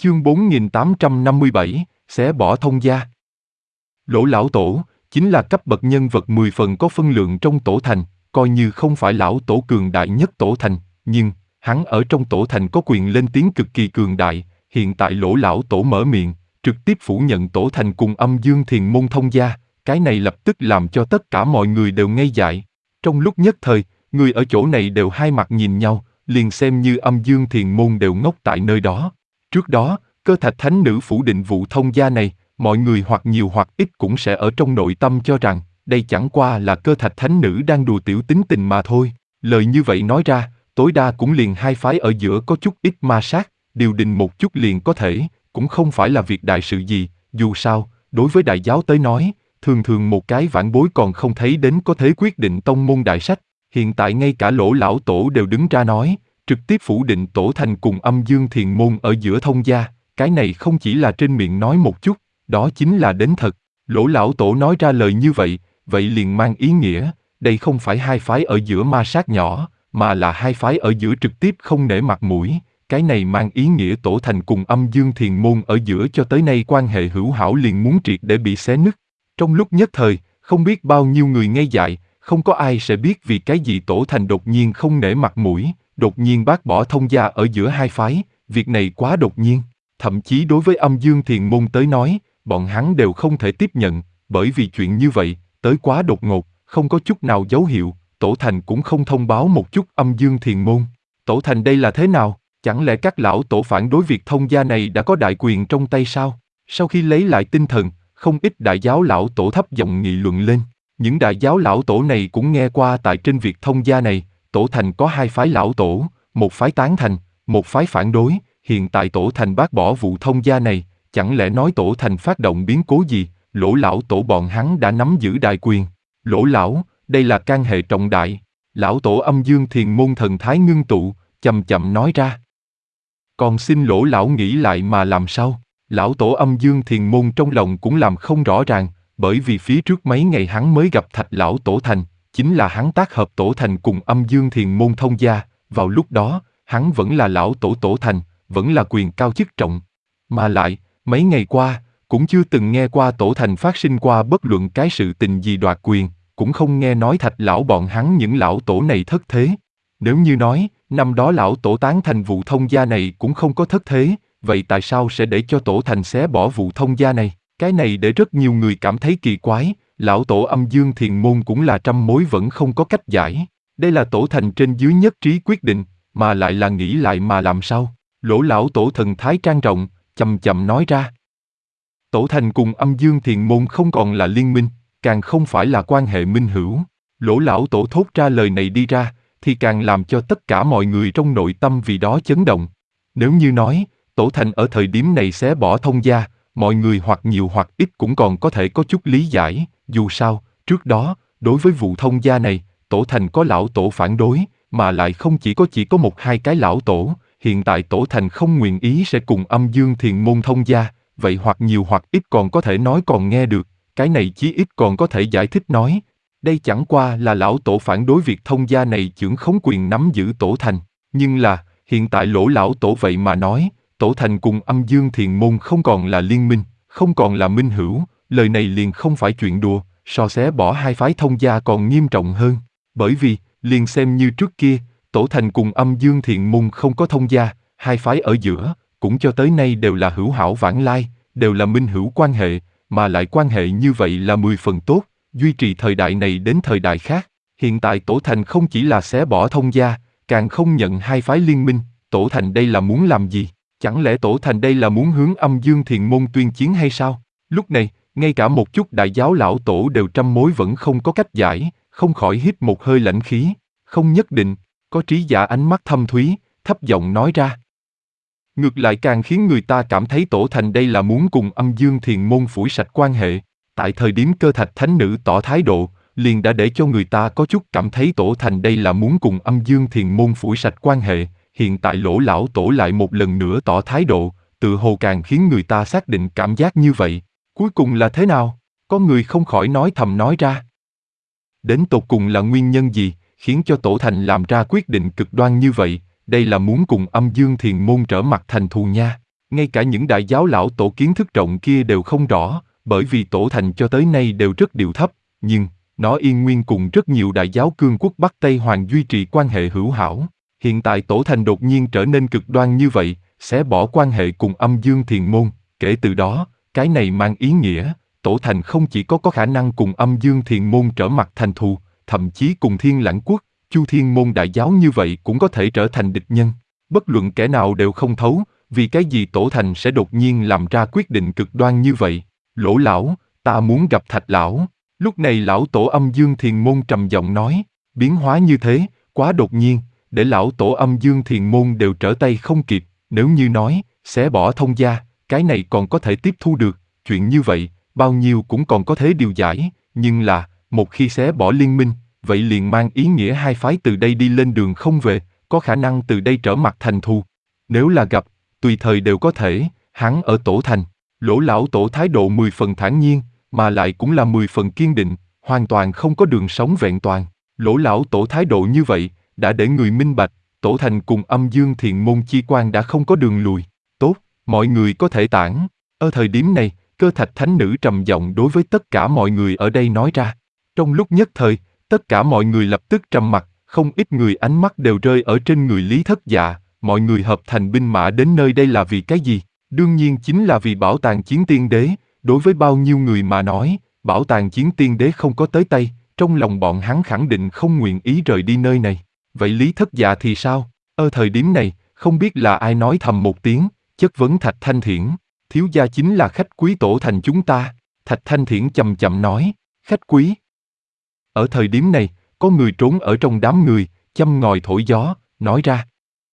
Chương 4857, xé bỏ thông gia. Lỗ lão tổ, chính là cấp bậc nhân vật 10 phần có phân lượng trong tổ thành, coi như không phải lão tổ cường đại nhất tổ thành, nhưng, hắn ở trong tổ thành có quyền lên tiếng cực kỳ cường đại, hiện tại lỗ lão tổ mở miệng, trực tiếp phủ nhận tổ thành cùng âm dương thiền môn thông gia, cái này lập tức làm cho tất cả mọi người đều ngây dại. Trong lúc nhất thời, người ở chỗ này đều hai mặt nhìn nhau, liền xem như âm dương thiền môn đều ngốc tại nơi đó. Trước đó, Cơ Thạch Thánh Nữ phủ định vụ thông gia này, mọi người hoặc nhiều hoặc ít cũng sẽ ở trong nội tâm cho rằng, đây chẳng qua là Cơ Thạch Thánh Nữ đang đùa tiểu tính tình mà thôi. Lời như vậy nói ra, tối đa cũng liền hai phái ở giữa có chút ít ma sát, điều đình một chút liền có thể, cũng không phải là việc đại sự gì, dù sao, đối với đại giáo tới nói, thường thường một cái vãn bối còn không thấy đến có thể quyết định tông môn đại sách, hiện tại ngay cả lỗ lão tổ đều đứng ra nói, trực tiếp phủ định tổ thành cùng âm dương thiền môn ở giữa thông gia, cái này không chỉ là trên miệng nói một chút, đó chính là đến thật. Lỗ lão tổ nói ra lời như vậy, vậy liền mang ý nghĩa, đây không phải hai phái ở giữa ma sát nhỏ, mà là hai phái ở giữa trực tiếp không nể mặt mũi, cái này mang ý nghĩa tổ thành cùng âm dương thiền môn ở giữa cho tới nay quan hệ hữu hảo liền muốn triệt để bị xé nứt. Trong lúc nhất thời, không biết bao nhiêu người ngây dại, không có ai sẽ biết vì cái gì tổ thành đột nhiên không nể mặt mũi, đột nhiên bác bỏ thông gia ở giữa hai phái, việc này quá đột nhiên. Thậm chí đối với âm dương thiền môn tới nói, bọn hắn đều không thể tiếp nhận, bởi vì chuyện như vậy, tới quá đột ngột, không có chút nào dấu hiệu, tổ thành cũng không thông báo một chút âm dương thiền môn. Tổ thành đây là thế nào? Chẳng lẽ các lão tổ phản đối việc thông gia này đã có đại quyền trong tay sao? Sau khi lấy lại tinh thần, không ít đại giáo lão tổ thấp giọng nghị luận lên. Những đại giáo lão tổ này cũng nghe qua tại trên việc thông gia này, tổ thành có hai phái lão tổ, một phái tán thành, một phái phản đối, hiện tại tổ thành bác bỏ vụ thông gia này, chẳng lẽ nói tổ thành phát động biến cố gì, lỗ lão tổ bọn hắn đã nắm giữ đại quyền. Lỗ lão, đây là can hệ trọng đại. Lão tổ âm dương thiền môn thần thái ngưng tụ, chậm chậm nói ra. Còn xin lỗ lão nghĩ lại mà làm sao? Lão tổ âm dương thiền môn trong lòng cũng làm không rõ ràng, bởi vì phía trước mấy ngày hắn mới gặp Thạch lão tổ thành, chính là hắn tác hợp tổ thành cùng âm dương thiền môn thông gia, vào lúc đó, hắn vẫn là lão tổ tổ thành, vẫn là quyền cao chức trọng. Mà lại, mấy ngày qua, cũng chưa từng nghe qua tổ thành phát sinh qua bất luận cái sự tình gì đoạt quyền, cũng không nghe nói Thạch lão bọn hắn những lão tổ này thất thế. Nếu như nói, năm đó lão tổ tán thành vụ thông gia này cũng không có thất thế, vậy tại sao sẽ để cho tổ thành xé bỏ vụ thông gia này? Cái này để rất nhiều người cảm thấy kỳ quái, lão tổ âm dương thiền môn cũng là trăm mối vẫn không có cách giải. Đây là tổ thành trên dưới nhất trí quyết định, mà lại là nghĩ lại mà làm sao? Lỗ lão tổ thần thái trang rộng, chậm chậm nói ra. Tổ thành cùng âm dương thiền môn không còn là liên minh, càng không phải là quan hệ minh hữu. Lỗ lão tổ thốt ra lời này đi ra, thì càng làm cho tất cả mọi người trong nội tâm vì đó chấn động. Nếu như nói, tổ thành ở thời điểm này xé bỏ thông gia, mọi người hoặc nhiều hoặc ít cũng còn có thể có chút lý giải, dù sao, trước đó, đối với vụ thông gia này, tổ thành có lão tổ phản đối, mà lại không chỉ có một hai cái lão tổ, hiện tại tổ thành không nguyện ý sẽ cùng âm dương thiền môn thông gia, vậy hoặc nhiều hoặc ít còn có thể nói còn nghe được, cái này chí ít còn có thể giải thích nói. Đây chẳng qua là lão tổ phản đối việc thông gia này chưởng khống quyền nắm giữ tổ thành, nhưng là, hiện tại lỗ lão tổ vậy mà nói, tổ thành cùng âm dương thiền môn không còn là liên minh, không còn là minh hữu, lời này liền không phải chuyện đùa, so xé bỏ hai phái thông gia còn nghiêm trọng hơn, bởi vì, liền xem như trước kia, tổ thành cùng âm dương thiền môn không có thông gia, hai phái ở giữa, cũng cho tới nay đều là hữu hảo vãng lai, đều là minh hữu quan hệ, mà lại quan hệ như vậy là 10 phần tốt, duy trì thời đại này đến thời đại khác. Hiện tại tổ thành không chỉ là xé bỏ thông gia, càng không nhận hai phái liên minh, tổ thành đây là muốn làm gì? Chẳng lẽ tổ thành đây là muốn hướng âm dương thiền môn tuyên chiến hay sao? Lúc này, ngay cả một chút đại giáo lão tổ đều trăm mối vẫn không có cách giải, không khỏi hít một hơi lãnh khí. Không nhất định, có trí giả ánh mắt thâm thúy, thấp giọng nói ra. Ngược lại càng khiến người ta cảm thấy tổ thành đây là muốn cùng âm dương thiền môn phủi sạch quan hệ. Tại thời điểm Cơ Thạch Thánh Nữ tỏ thái độ, liền đã để cho người ta có chút cảm thấy tổ thành đây là muốn cùng âm dương thiền môn phủi sạch quan hệ. Hiện tại lỗ lão tổ lại một lần nữa tỏ thái độ, tự hồ càng khiến người ta xác định cảm giác như vậy. Cuối cùng là thế nào? Có người không khỏi nói thầm nói ra. Đến tột cùng là nguyên nhân gì, khiến cho tổ thành làm ra quyết định cực đoan như vậy, đây là muốn cùng âm dương thiền môn trở mặt thành thù nha. Ngay cả những đại giáo lão tổ kiến thức rộng kia đều không rõ, bởi vì tổ thành cho tới nay đều rất điệu thấp, nhưng nó yên nguyên cùng rất nhiều đại giáo cương quốc Bắc Tây Hoàng duy trì quan hệ hữu hảo. Hiện tại tổ thành đột nhiên trở nên cực đoan như vậy, sẽ bỏ quan hệ cùng Âm Dương Thiền Môn, kể từ đó, cái này mang ý nghĩa, tổ thành không chỉ có khả năng cùng Âm Dương Thiền Môn trở mặt thành thù, thậm chí cùng Thiên Lãng Quốc, Chu Thiên Môn đại giáo như vậy cũng có thể trở thành địch nhân. Bất luận kẻ nào đều không thấu, vì cái gì tổ thành sẽ đột nhiên làm ra quyết định cực đoan như vậy. Lỗ lão, ta muốn gặp Thạch lão. Lúc này lão tổ Âm Dương Thiền Môn trầm giọng nói, biến hóa như thế, quá đột nhiên, để lão tổ Âm Dương Thiền Môn đều trở tay không kịp, nếu như nói, xé bỏ thông gia, cái này còn có thể tiếp thu được, chuyện như vậy, bao nhiêu cũng còn có thể điều giải, nhưng là, một khi xé bỏ liên minh, vậy liền mang ý nghĩa hai phái từ đây đi lên đường không về, có khả năng từ đây trở mặt thành thù. Nếu là gặp, tùy thời đều có thể, hắn ở tổ thành, Lỗ lão tổ thái độ 10 phần thản nhiên, mà lại cũng là 10 phần kiên định, hoàn toàn không có đường sống vẹn toàn. Lỗ lão tổ thái độ như vậy, đã để người minh bạch, tổ thành cùng Âm Dương Thiền Môn chi quan đã không có đường lùi. Tốt, mọi người có thể tản. Ở thời điểm này, Cơ Thạch Thánh Nữ trầm giọng đối với tất cả mọi người ở đây nói ra. Trong lúc nhất thời, tất cả mọi người lập tức trầm mặc, không ít người ánh mắt đều rơi ở trên người Lý Thất Dạ, mọi người hợp thành binh mã đến nơi đây là vì cái gì? Đương nhiên chính là vì bảo tàng Chiến Tiên Đế, đối với bao nhiêu người mà nói, bảo tàng Chiến Tiên Đế không có tới tay, trong lòng bọn hắn khẳng định không nguyện ý rời đi nơi này. Vậy Lý Thất Dạ thì sao? Ở thời điểm này, không biết là ai nói thầm một tiếng, chất vấn Thạch Thanh Thiển, thiếu gia chính là khách quý tổ thành chúng ta. Thạch Thanh Thiển chậm chậm nói, khách quý. Ở thời điểm này, có người trốn ở trong đám người, châm ngòi thổi gió, nói ra.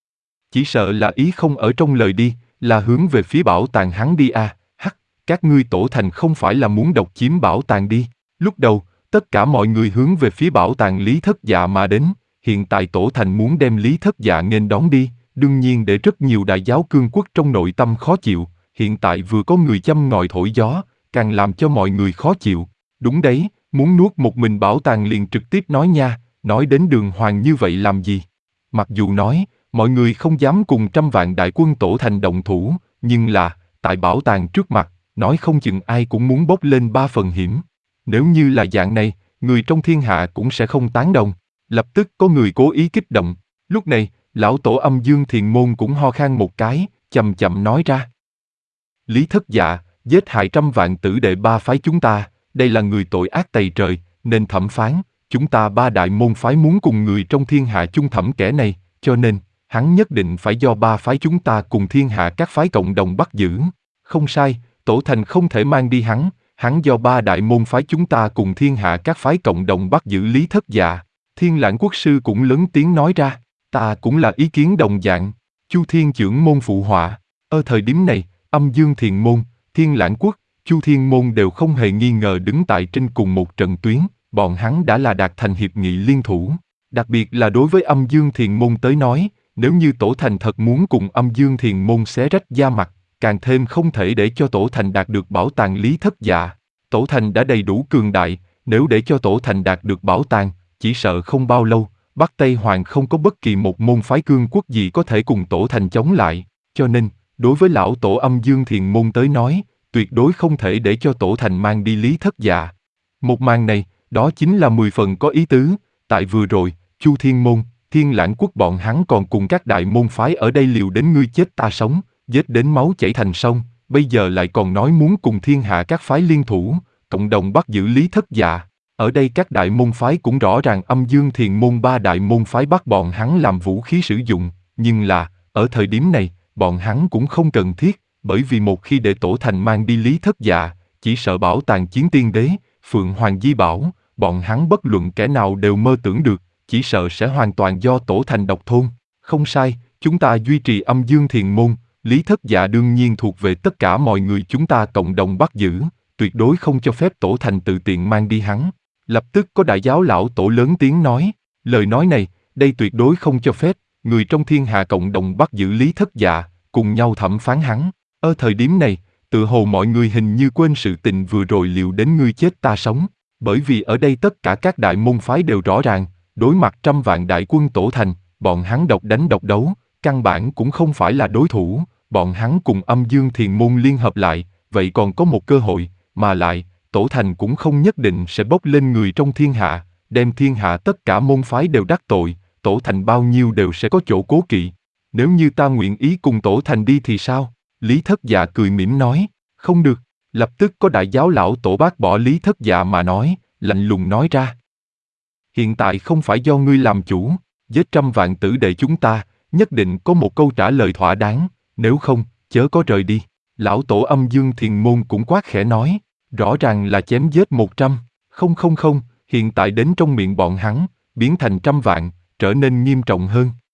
Chỉ sợ là ý không ở trong lời đi, là hướng về phía bảo tàng hắn đi à, hắc, các ngươi tổ thành không phải là muốn độc chiếm bảo tàng đi. Lúc đầu, tất cả mọi người hướng về phía bảo tàng Lý Thất Dạ mà đến, hiện tại tổ thành muốn đem Lý Thất Dạ nghênh đón đi, đương nhiên để rất nhiều đại giáo cương quốc trong nội tâm khó chịu, hiện tại vừa có người châm ngòi thổi gió, càng làm cho mọi người khó chịu. Đúng đấy, muốn nuốt một mình bảo tàng liền trực tiếp nói nha, nói đến đường hoàng như vậy làm gì? Mặc dù nói, mọi người không dám cùng 100 vạn đại quân tổ thành động thủ, nhưng là, tại bảo tàng trước mặt, nói không chừng ai cũng muốn bốc lên 3 phần hiểm. Nếu như là dạng này, người trong thiên hạ cũng sẽ không tán đồng. Lập tức có người cố ý kích động. Lúc này, lão tổ Âm Dương Thiền Môn cũng ho khan một cái, chậm chậm nói ra. Lý Thất Dạ, giết hại 100 vạn tử đệ 3 phái chúng ta, đây là người tội ác tày trời, nên thẩm phán, chúng ta 3 đại môn phái muốn cùng người trong thiên hạ chung thẩm kẻ này, cho nên, hắn nhất định phải do 3 phái chúng ta cùng thiên hạ các phái cộng đồng bắt giữ. Không sai, tổ thành không thể mang đi hắn do 3 đại môn phái chúng ta cùng thiên hạ các phái cộng đồng bắt giữ Lý Thất Dạ. Thiên Lãng Quốc sư cũng lớn tiếng nói ra, ta cũng là ý kiến đồng dạng. Chu Thiên Chưởng môn phụ họa. Ở thời điểm này, Âm Dương Thiền Môn, Thiên Lãng Quốc, Chu Thiên Môn đều không hề nghi ngờ đứng tại trên cùng một trận tuyến, bọn hắn đã là đạt thành hiệp nghị liên thủ. Đặc biệt là đối với Âm Dương Thiền Môn tới nói, nếu như tổ thành thật muốn cùng Âm Dương Thiền Môn xé rách da mặt, càng thêm không thể để cho tổ thành đạt được bảo tàng Lý Thất Dạ. Tổ thành đã đầy đủ cường đại, nếu để cho tổ thành đạt được bảo tàng, chỉ sợ không bao lâu, Bắc Tây Hoàng không có bất kỳ một môn phái cương quốc gì có thể cùng tổ thành chống lại. Cho nên, đối với lão tổ Âm Dương Thiền Môn tới nói, tuyệt đối không thể để cho tổ thành mang đi Lý Thất Dạ. Một màn này, đó chính là 10 phần có ý tứ. Tại vừa rồi, Chu Thiên Môn, Thiên Lãng Quốc bọn hắn còn cùng các đại môn phái ở đây liều đến ngươi chết ta sống, giết đến máu chảy thành sông, bây giờ lại còn nói muốn cùng thiên hạ các phái liên thủ, cộng đồng bắt giữ Lý Thất Dạ. Ở đây các đại môn phái cũng rõ ràng Âm Dương Thiền Môn 3 đại môn phái bắt bọn hắn làm vũ khí sử dụng, nhưng là, ở thời điểm này, bọn hắn cũng không cần thiết, bởi vì một khi để tổ thành mang đi Lý Thất Dạ, chỉ sợ bảo tàng Chiến Tiên Đế, Phượng Hoàng Di Bảo, bọn hắn bất luận kẻ nào đều mơ tưởng được, chỉ sợ sẽ hoàn toàn do tổ thành độc thôn. Không sai, chúng ta duy trì Âm Dương Thiền Môn, Lý Thất Dạ đương nhiên thuộc về tất cả mọi người chúng ta cộng đồng bắt giữ, tuyệt đối không cho phép tổ thành tự tiện mang đi hắn. Lập tức có đại giáo lão tổ lớn tiếng nói, lời nói này, đây tuyệt đối không cho phép, người trong thiên hạ cộng đồng bắt giữ Lý Thất Dạ, cùng nhau thẩm phán hắn. Ở thời điểm này, tự hồ mọi người hình như quên sự tình vừa rồi liều đến ngươi chết ta sống, bởi vì ở đây tất cả các đại môn phái đều rõ ràng, đối mặt 100 vạn đại quân tổ thành, bọn hắn độc đánh độc đấu, căn bản cũng không phải là đối thủ, bọn hắn cùng Âm Dương Thiền Môn liên hợp lại, vậy còn có một cơ hội, mà lại, Tổ Thành cũng không nhất định sẽ bốc lên người trong thiên hạ, đem thiên hạ tất cả môn phái đều đắc tội, Tổ Thành bao nhiêu đều sẽ có chỗ cố kỵ. Nếu như ta nguyện ý cùng Tổ Thành đi thì sao? Lý Thất Dạ cười mỉm nói, không được. Lập tức có đại giáo lão tổ bác bỏ Lý Thất Dạ mà nói, lạnh lùng nói ra. Hiện tại không phải do ngươi làm chủ, giết trăm vạn tử đệ chúng ta, nhất định có một câu trả lời thỏa đáng, nếu không, chớ có rời đi. Lão tổ Âm Dương Thiền Môn cũng quát khẽ nói, rõ ràng là chém giết 100, không, hiện tại đến trong miệng bọn hắn, biến thành trăm vạn, trở nên nghiêm trọng hơn.